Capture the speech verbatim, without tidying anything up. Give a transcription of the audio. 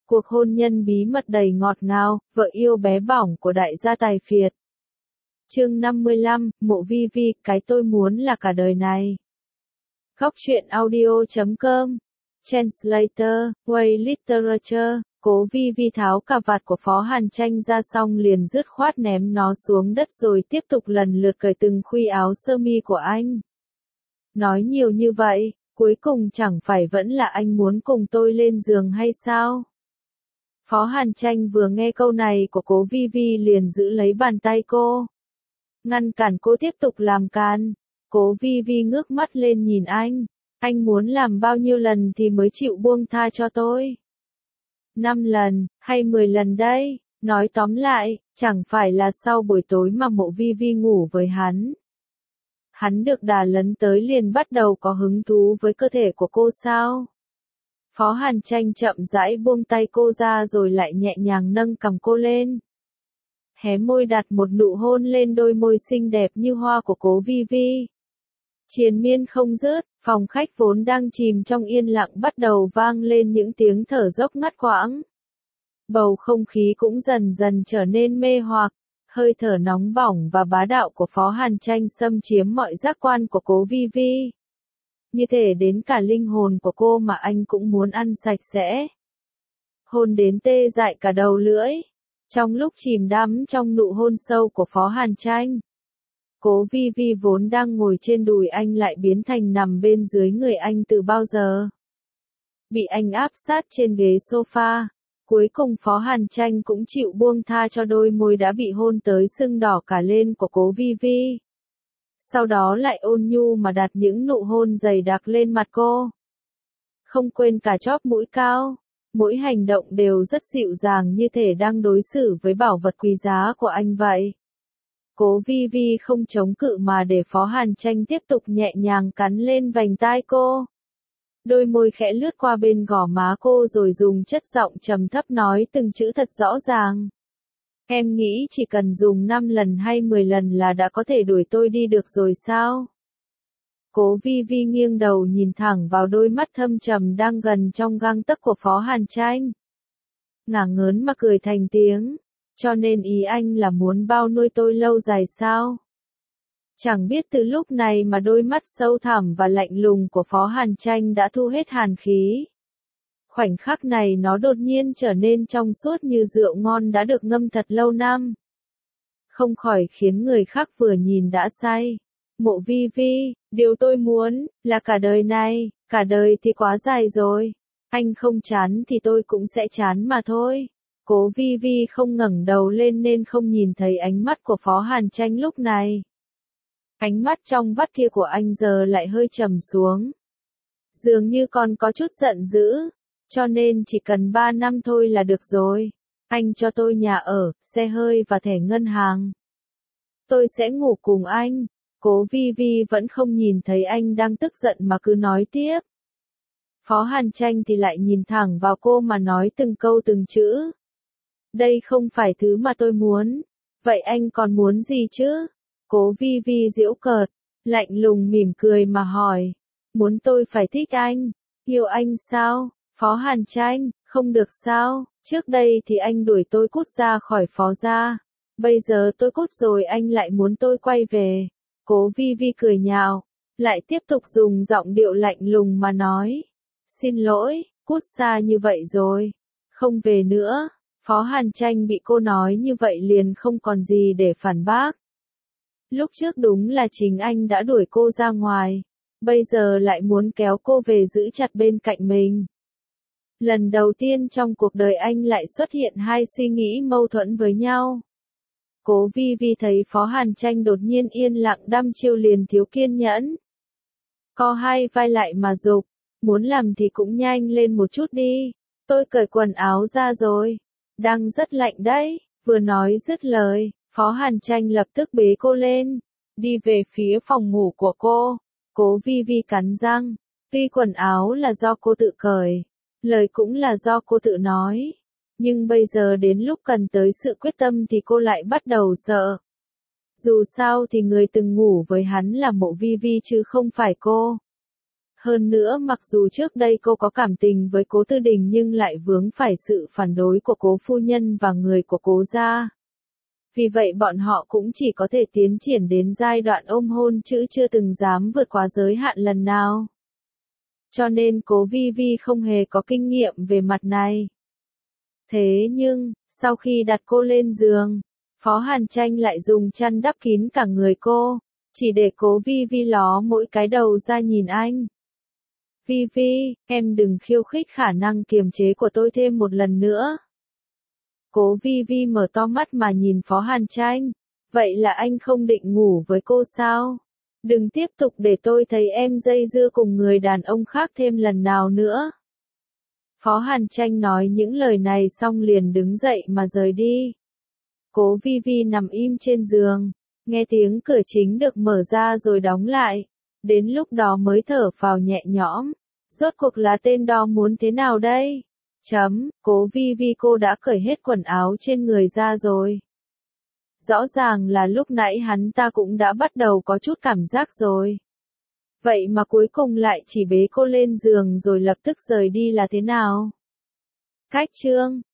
Cuộc hôn nhân bí mật đầy ngọt ngào, vợ yêu bé bỏng của đại gia tài phiệt. Chương năm mươi lăm, Mộ Vi Vi, cái tôi muốn là cả đời này. Góc truyện audio chấm com. Translator, Way Literature. Cố Vi Vi tháo cà vạt của Phó Hàn Tranh ra xong liền dứt khoát ném nó xuống đất rồi tiếp tục lần lượt cởi từng khuy áo sơ mi của anh. Nói nhiều như vậy, cuối cùng chẳng phải vẫn là anh muốn cùng tôi lên giường hay sao? Phó Hàn Tranh vừa nghe câu này của Cố Vi Vi liền giữ lấy bàn tay cô, ngăn cản cô tiếp tục làm càn. Cố Vi Vi ngước mắt lên nhìn anh, anh muốn làm bao nhiêu lần thì mới chịu buông tha cho tôi? Năm lần, hay mười lần đây? Nói tóm lại, chẳng phải là sau buổi tối mà Mộ Vi Vi ngủ với hắn, hắn được đà lấn tới liền bắt đầu có hứng thú với cơ thể của cô sao? Phó Hàn Tranh chậm rãi buông tay cô ra rồi lại nhẹ nhàng nâng cằm cô lên, hé môi đặt một nụ hôn lên đôi môi xinh đẹp như hoa của Cố Vi Vi. Triền miên không dứt, phòng khách vốn đang chìm trong yên lặng bắt đầu vang lên những tiếng thở dốc ngắt quãng. Bầu không khí cũng dần dần trở nên mê hoặc, hơi thở nóng bỏng và bá đạo của Phó Hàn Tranh xâm chiếm mọi giác quan của Cố Vi Vi. Như thể đến cả linh hồn của cô mà anh cũng muốn ăn sạch sẽ. Hôn đến tê dại cả đầu lưỡi. Trong lúc chìm đắm trong nụ hôn sâu của Phó Hàn Tranh, Cố Vi Vi vốn đang ngồi trên đùi anh lại biến thành nằm bên dưới người anh từ bao giờ. Bị anh áp sát trên ghế sofa, cuối cùng Phó Hàn Tranh cũng chịu buông tha cho đôi môi đã bị hôn tới sưng đỏ cả lên của Cố Vi Vi. Sau đó lại ôn nhu mà đặt những nụ hôn dày đặc lên mặt cô. Không quên cả chóp mũi cao, mỗi hành động đều rất dịu dàng như thể đang đối xử với bảo vật quý giá của anh vậy. Cố Vi Vi không chống cự mà để Phó Hàn Tranh tiếp tục nhẹ nhàng cắn lên vành tai cô. Đôi môi khẽ lướt qua bên gò má cô rồi dùng chất giọng trầm thấp nói từng chữ thật rõ ràng. Em nghĩ chỉ cần dùng năm lần hay mười lần là đã có thể đuổi tôi đi được rồi sao? Cố Vi Vi nghiêng đầu nhìn thẳng vào đôi mắt thâm trầm đang gần trong gang tấc của Phó Hàn Tranh. Ngả ngớn mà cười thành tiếng. Cho nên ý anh là muốn bao nuôi tôi lâu dài sao? Chẳng biết từ lúc này mà đôi mắt sâu thẳm và lạnh lùng của Phó Hàn Tranh đã thu hết hàn khí. Khoảnh khắc này nó đột nhiên trở nên trong suốt như rượu ngon đã được ngâm thật lâu năm. Không khỏi khiến người khác vừa nhìn đã say. Mộ Vi Vi, điều tôi muốn, là cả đời này, cả đời thì quá dài rồi. Anh không chán thì tôi cũng sẽ chán mà thôi. Cố Vi Vi không ngẩng đầu lên nên không nhìn thấy ánh mắt của Phó Hàn Tranh lúc này. Ánh mắt trong vắt kia của anh giờ lại hơi trầm xuống. Dường như còn có chút giận dữ. Cho nên chỉ cần ba năm thôi là được rồi. Anh cho tôi nhà ở, xe hơi và thẻ ngân hàng. Tôi sẽ ngủ cùng anh. Cố Vi Vi vẫn không nhìn thấy anh đang tức giận mà cứ nói tiếp. Phó Hàn Tranh thì lại nhìn thẳng vào cô mà nói từng câu từng chữ. Đây không phải thứ mà tôi muốn. Vậy anh còn muốn gì chứ? Cố Vi Vi giễu cợt, lạnh lùng mỉm cười mà hỏi. Muốn tôi phải thích anh, yêu anh sao? Phó Hàn Tranh, không được sao? Trước đây thì anh đuổi tôi cút ra khỏi Phó gia. Bây giờ tôi cút rồi anh lại muốn tôi quay về. Cố Vi Vi cười nhạo, lại tiếp tục dùng giọng điệu lạnh lùng mà nói. Xin lỗi, cút xa như vậy rồi. Không về nữa. Phó Hàn Tranh bị cô nói như vậy liền không còn gì để phản bác. Lúc trước đúng là chính anh đã đuổi cô ra ngoài. Bây giờ lại muốn kéo cô về giữ chặt bên cạnh mình. Lần đầu tiên trong cuộc đời anh lại xuất hiện hai suy nghĩ mâu thuẫn với nhau. Cố Vi Vi thấy Phó Hàn Tranh đột nhiên yên lặng đăm chiêu liền thiếu kiên nhẫn. Co hai vai lại mà giục, muốn làm thì cũng nhanh lên một chút đi. Tôi cởi quần áo ra rồi. Đang rất lạnh đấy. Vừa nói dứt lời, Phó Hàn Tranh lập tức bế cô lên, đi về phía phòng ngủ của cô. Cố Vi Vi cắn răng, tuy quần áo là do cô tự cởi, lời cũng là do cô tự nói. Nhưng bây giờ đến lúc cần tới sự quyết tâm thì cô lại bắt đầu sợ. Dù sao thì người từng ngủ với hắn là Mộ Vi Vi chứ không phải cô. Hơn nữa mặc dù trước đây cô có cảm tình với Cố Tư Đình nhưng lại vướng phải sự phản đối của Cố phu nhân và người của Cố gia. Vì vậy bọn họ cũng chỉ có thể tiến triển đến giai đoạn ôm hôn chứ chưa từng dám vượt quá giới hạn lần nào. Cho nên Cố Vi Vi không hề có kinh nghiệm về mặt này. Thế nhưng, sau khi đặt cô lên giường, Phó Hàn Tranh lại dùng chăn đắp kín cả người cô, chỉ để Cố Vi Vi ló mỗi cái đầu ra nhìn anh. Vi Vi, em đừng khiêu khích khả năng kiềm chế của tôi thêm một lần nữa. Cố Vi Vi mở to mắt mà nhìn Phó Hàn Tranh. Vậy là anh không định ngủ với cô sao? Đừng tiếp tục để tôi thấy em dây dưa cùng người đàn ông khác thêm lần nào nữa. Phó Hàn Tranh nói những lời này xong liền đứng dậy mà rời đi. Cố Vi Vi nằm im trên giường, nghe tiếng cửa chính được mở ra rồi đóng lại. Đến lúc đó mới thở phào nhẹ nhõm. Rốt cuộc là tên đó muốn thế nào đây? Chấm, Cố Vi Vi cô đã cởi hết quần áo trên người ra rồi. Rõ ràng là lúc nãy hắn ta cũng đã bắt đầu có chút cảm giác rồi. Vậy mà cuối cùng lại chỉ bế cô lên giường rồi lập tức rời đi là thế nào? Cách chương